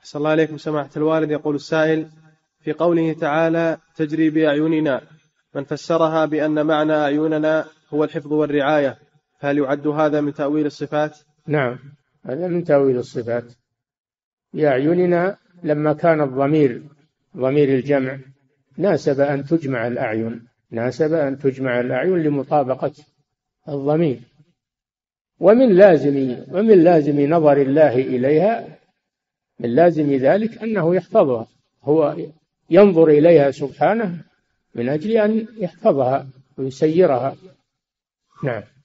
أحسن الله عليكم سماحة الوالد. يقول السائل: في قوله تعالى تجري بأعيننا، من فسرها بأن معنى أعيننا هو الحفظ والرعاية، فهل يعد هذا من تأويل الصفات؟ نعم، هذا من تأويل الصفات. بأعيننا لما كان الضمير ضمير الجمع ناسب أن تجمع الأعين، ناسب أن تجمع الأعين لمطابقة الضمير. ومن لازم نظر الله إليها، من لازم ذلك أنه يحفظها، هو ينظر إليها سبحانه من أجل أن يحفظها ويسيرها. نعم.